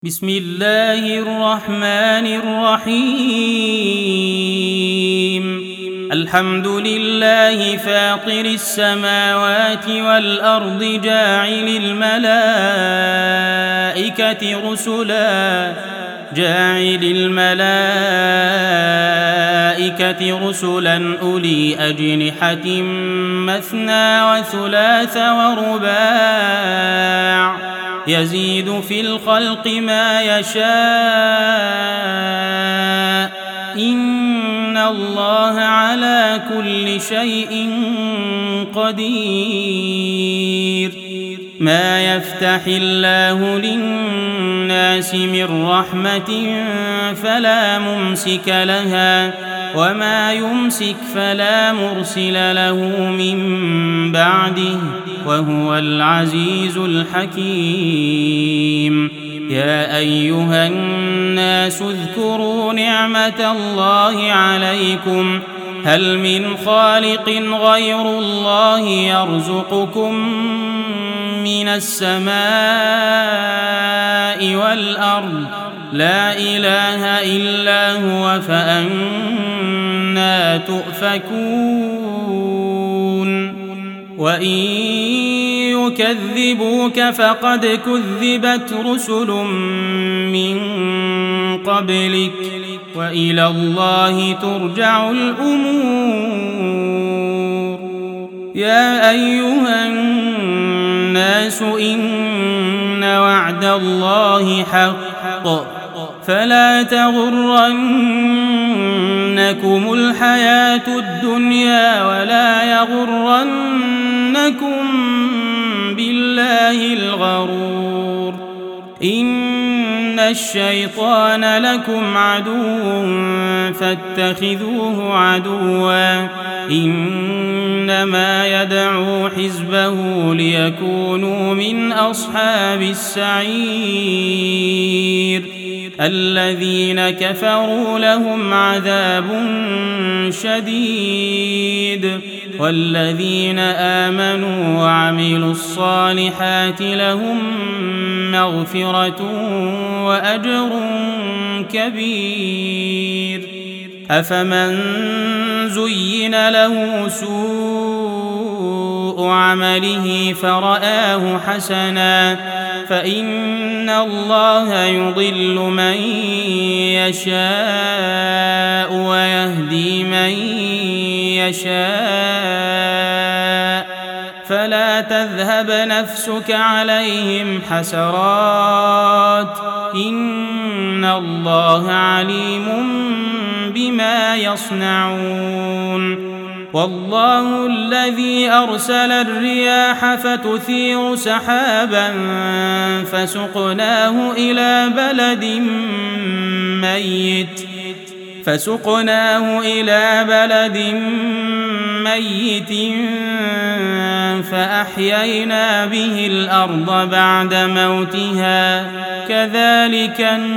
بسم الله الرحمن الرحيم. الحمد لله فاطر السماوات والأرض جاعل الملائكة رسلا أولي أجنحة مثنى وثلاث ورباع يزيد في الخلق ما يشاء إن الله على كل شيء قدير. ما يفتح الله للناس من رحمة فلا ممسك لها وما يمسك فلا مرسل له من بعده وهو العزيز الحكيم. يا أيها الناس اذكروا نعمة الله عليكم هل من خالق غير الله يرزقكم من السماء والأرض لا إله إلا هو فأنى تؤفكون. وإن يكذبوك فقد كذبت رسل من قبلك وإلى الله ترجع الأمور. يا أيها الناس إن وعد الله حق فلا تغرنكم الحياة الدنيا ولا يغرنكم بالله الغرور. إن الشيطان لكم عدو فاتخذوه عدوا إنما يدعو حزبه ليكونوا من أصحاب السعير. الذين كفروا لهم عذاب شديد والذين آمنوا وعملوا الصالحات لهم مغفرة وأجر كبير. أفمن زين له سوء عمله فرآه حسنا فإن الله يضل من يشاء ويهدي من يشاء فلا تذهب نفسك عليهم حسرات إن الله عليم بما يصنعون. والله الذي أرسل الرياح فتثير سحابا فسقناه إلى بلد ميت فأحيينا به الأرض بعد موتها كذلك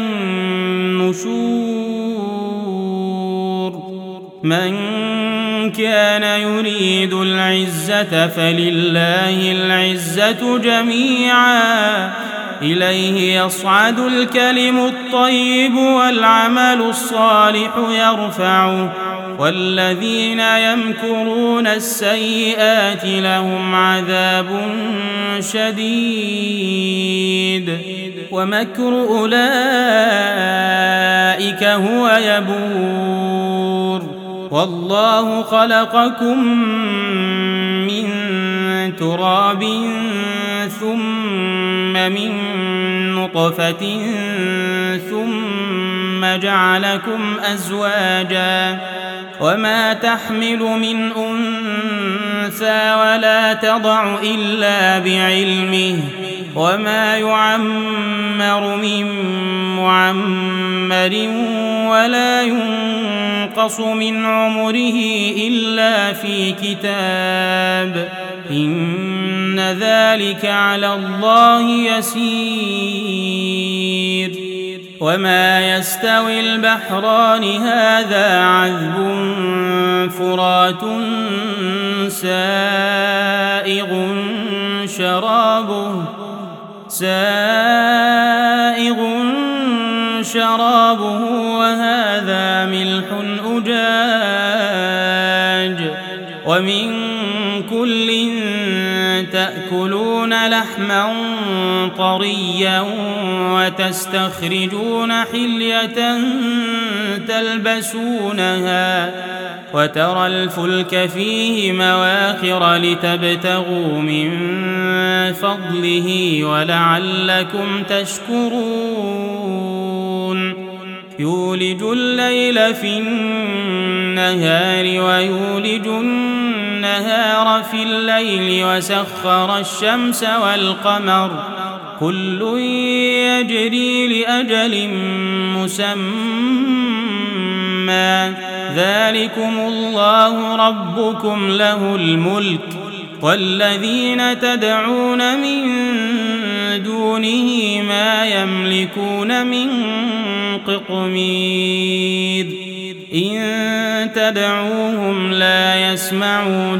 النشور. من كان يريد العزة فلله العزة جميعا إليه يصعد الكلم الطيب والعمل الصالح يرفعه والذين يمكرون السيئات لهم عذاب شديد ومكر أولئك هو يبور. والله خلقكم من تراب ثم من نطفة ثم جعلكم أزواجا وما تحمل من أنثى ولا تضع إلا بعلمه وما يعمر من معمر ولا ينقص من عمره إلا في كتاب إن ذلك على الله يسير. وما يستوي البحران هذا عذب فرات سائغ شرابه شرابه وهذا ملح أجاج ومن كل تأكلون لحما طريا وتستخرجون حلية تلبسونها وترى الفلك فيه مواخر لتبتغوا من فضله ولعلكم تشكرون يولج الليل في النهار ويولج النهار في الليل وسخر الشمس والقمر كل يجري لأجل مسمى ذلكم الله ربكم له الملك والذين تدعون من دونه ما يملكون من قطمير إن تدعوهم لا يسمعوا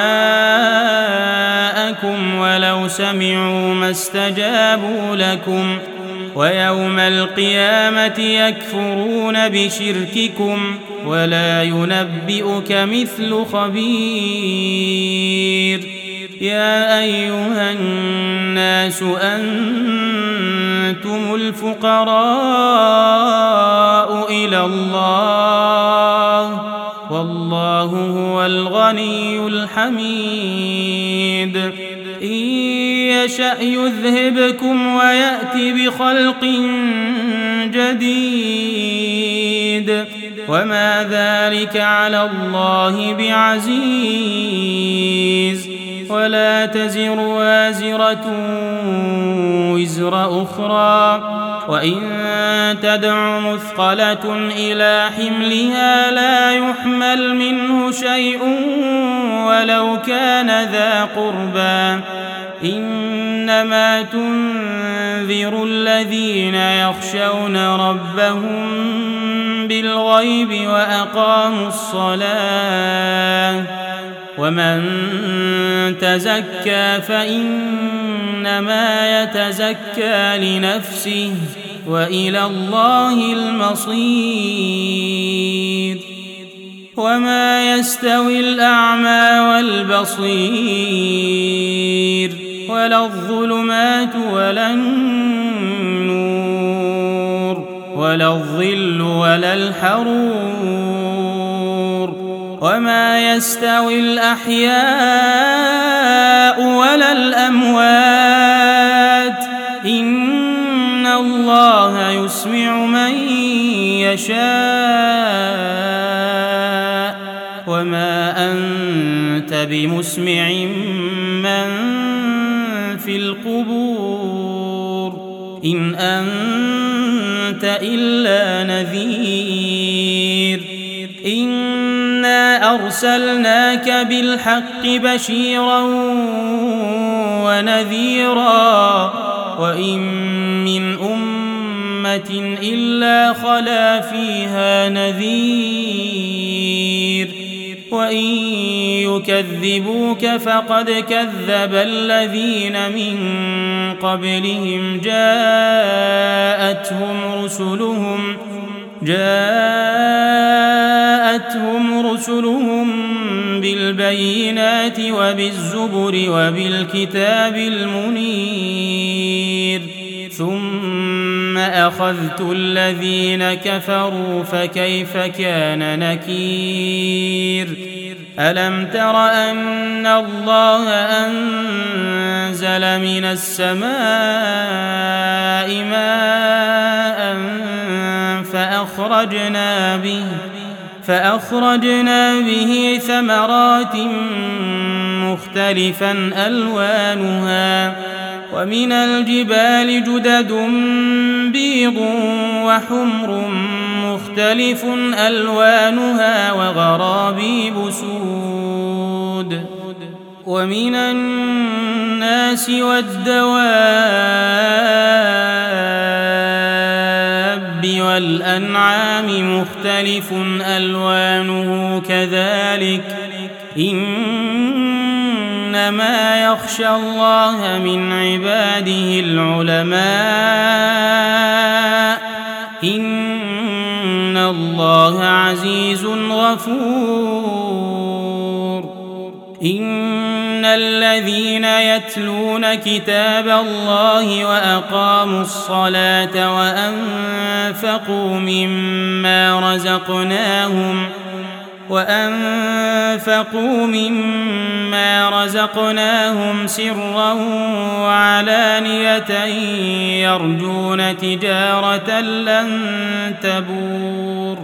دعاءكم ولو سمعوا ما استجابوا لكم ويوم القيامة يكفرون بشرككم ولا ينبئك مثل خبير يا أيها الناس أنتم الفقراء إلى الله والله هو الغني الحميد إن يشأ يذهبكم ويأتي بخلق جديد وما ذلك على الله بعزيز ولا تزر وازرة وزر أخرى وإن تدع مثقلة إلى حملها لا يحمل منه شيء ولو كان ذا قربى إنما تنذر الذين يخشون ربهم بالغيب وأقاموا الصلاة ومن تزكى فإنما يتزكى لنفسه وإلى الله المصير وما يستوي الأعمى والبصير ولا الظلمات ولا النور ولا الظل ولا الحرور وما يستوي الأحياء ولا الأموات إن الله يسمع من يشاء وما أنت بمسمع من في القبور إن أنت إلا نذير إنا أرسلناك بالحق بشيرا ونذيرا وإن من أمة إلا خلا فيها نذير وإن يكذبوك فقد كذب الذين من قبلهم جاءتهم رسلهم بالبينات وبالزبر وبالكتاب المنير ثم أخذت الذين كفروا فكيف كان نكير ألم تر أن الله أنزل من السماء ماء فأخرجنا به ثمرات مختلفا ألوانها ومن الجبال جدد بيض وحمر مختلف ألوانها وغرابيب سود ومن الناس والدواب والأنعام مختلف ألوانه كذلك إنما يخشى الله من عباده العلماء إن الله عزيز غفور إن الذين يتلون كتاب الله وأقاموا الصلاة وأنفقوا مما رزقناهم سرا وعلانية يرجون تجارة لن تبور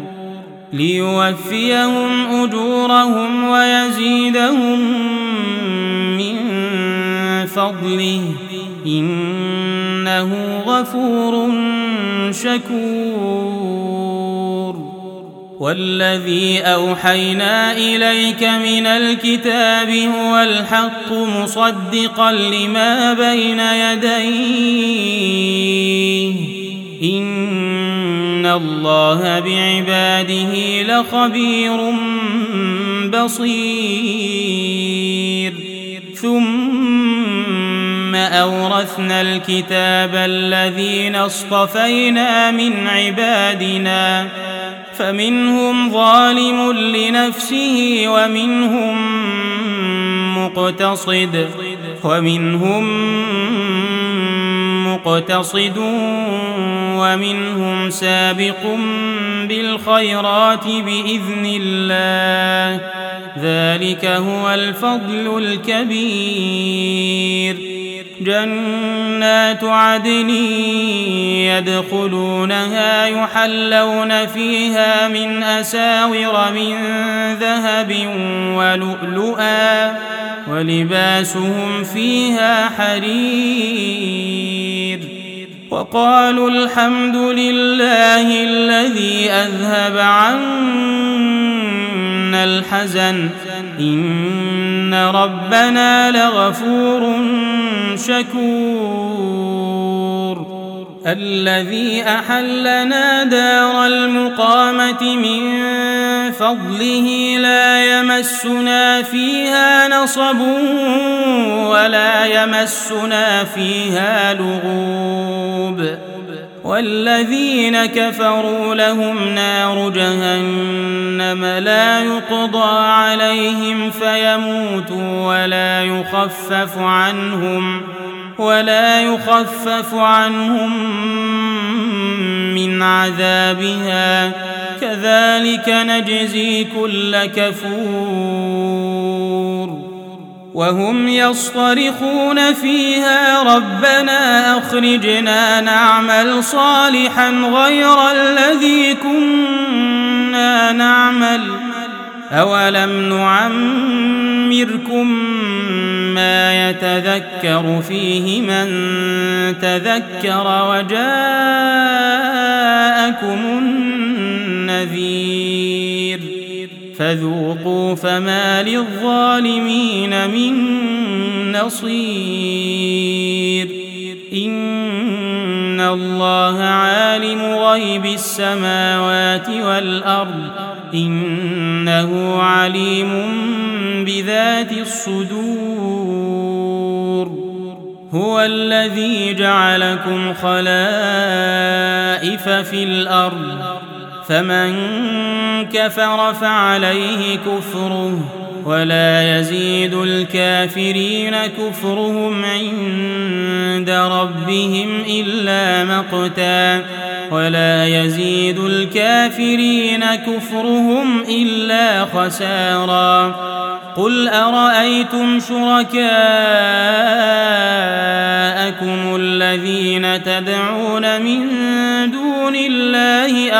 ليوفيهم أجورهم ويزيدهم من فضله إنه غفور شكور والذي أوحينا إليك من الكتاب هو الحق مصدقا لما بين يديه إن الله بعباده لخبير بصير ثم أورثنا الكتاب الذين اصطفينا من عبادنا فمنهم ظالم لنفسه ومنهم مقتصد ومنهم سابق بالخيرات بإذن الله ذلك هو الفضل الكبير جنات عدن يدخلونها يحلون فيها من أساور من ذهب ولؤلؤا ولباسهم فيها حرير وقالوا الحمد لله الذي أذهب عنا الحزن إن ربنا لغفور شكور الذي أحلنا دار المقامة من فضله لا يمسنا فيها نصب ولا يمسنا فيها لغوب والذين كفروا لهم نار جهنم لا يقضى عليهم فيموتوا ولا يخفف عنهم من عذابها كذلك نجزي كل كفور وهم يصطرخون فيها ربنا أخرجنا نعمل صالحا غير الذي كنا نعمل أولم نعمركم ما يتذكر فيه من تذكر وجاءكم النذير فذوقوا فما للظالمين من نصير إن الله عالم غيب السماوات والأرض إنه عليم بذات الصدور هو الذي جعلكم خلائف في الأرض فمن كفر فعليه كفره ولا يزيد الكافرين كفرهم عند ربهم إلا مقتا ولا يزيد الكافرين كفرهم إلا خسارا قل أرأيتم شركاءكم الذين تدعون من دون الله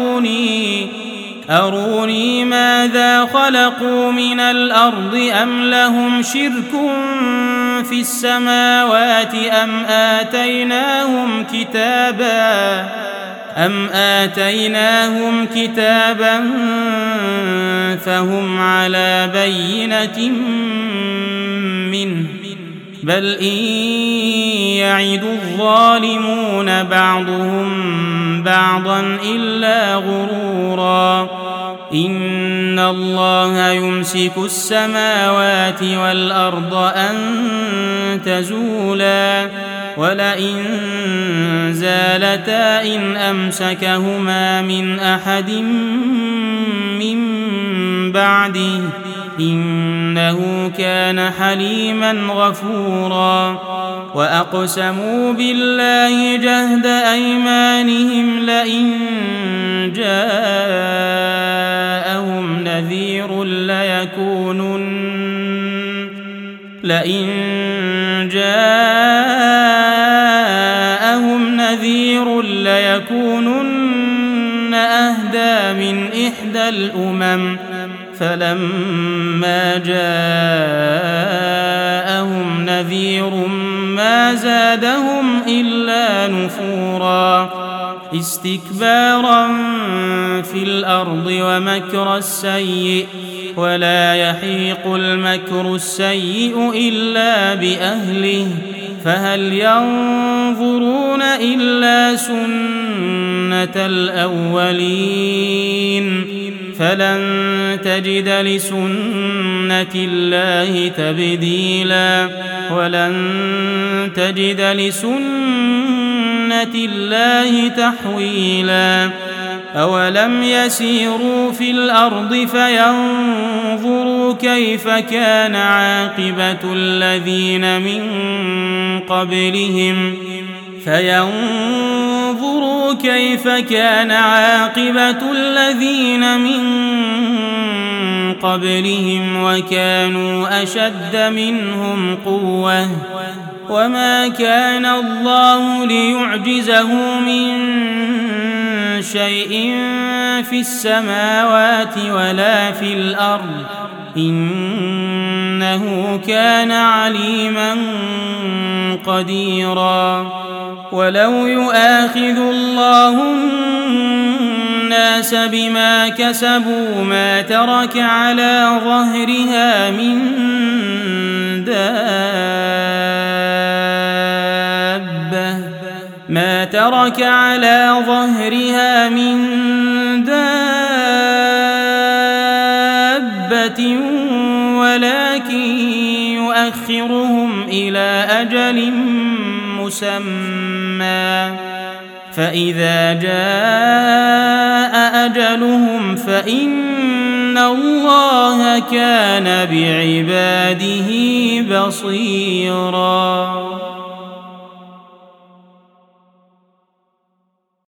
أروني ماذا خلقوا من الأرض أم لهم شرك في السماوات أم آتيناهم كتابا فهم على بينة منه بل إن يعد الظالمون بعضهم بعضا إلا غرورا إن الله يمسك السماوات والأرض أن تزولا ولئن زالتا إن أمسكهما من أحد من بعده إنه كان حليما غفورا وأقسموا بالله جهد أيمانهم لئن جاءهم نذير ليكونن أهدى من إحدى الأمم فلما جاءهم نذير ما زادهم إلا نفورا استكبارا في الأرض ومكر السيء ولا يحيق المكر السيء إلا بأهله فهل ينظرون إلا سنة الأولين فلن تجد لسنة الله تبديلا ولن تجد لسنة الله تحويلا أولم يسيروا في الأرض فينظروا كيف كان عاقبة الذين من قبلهم وكانوا أشد منهم قوة وما كان الله ليعجزه من شيء في السماوات ولا في الأرض إنه كان عليما قديرا ولو يؤاخذ الله الناس بما كسبوا ما ترك على ظهرها من دابة ولكن يؤخرهم إلى أجل مسمى فإذا جاء أجلهم فإن الله كان بعباده بصيرا.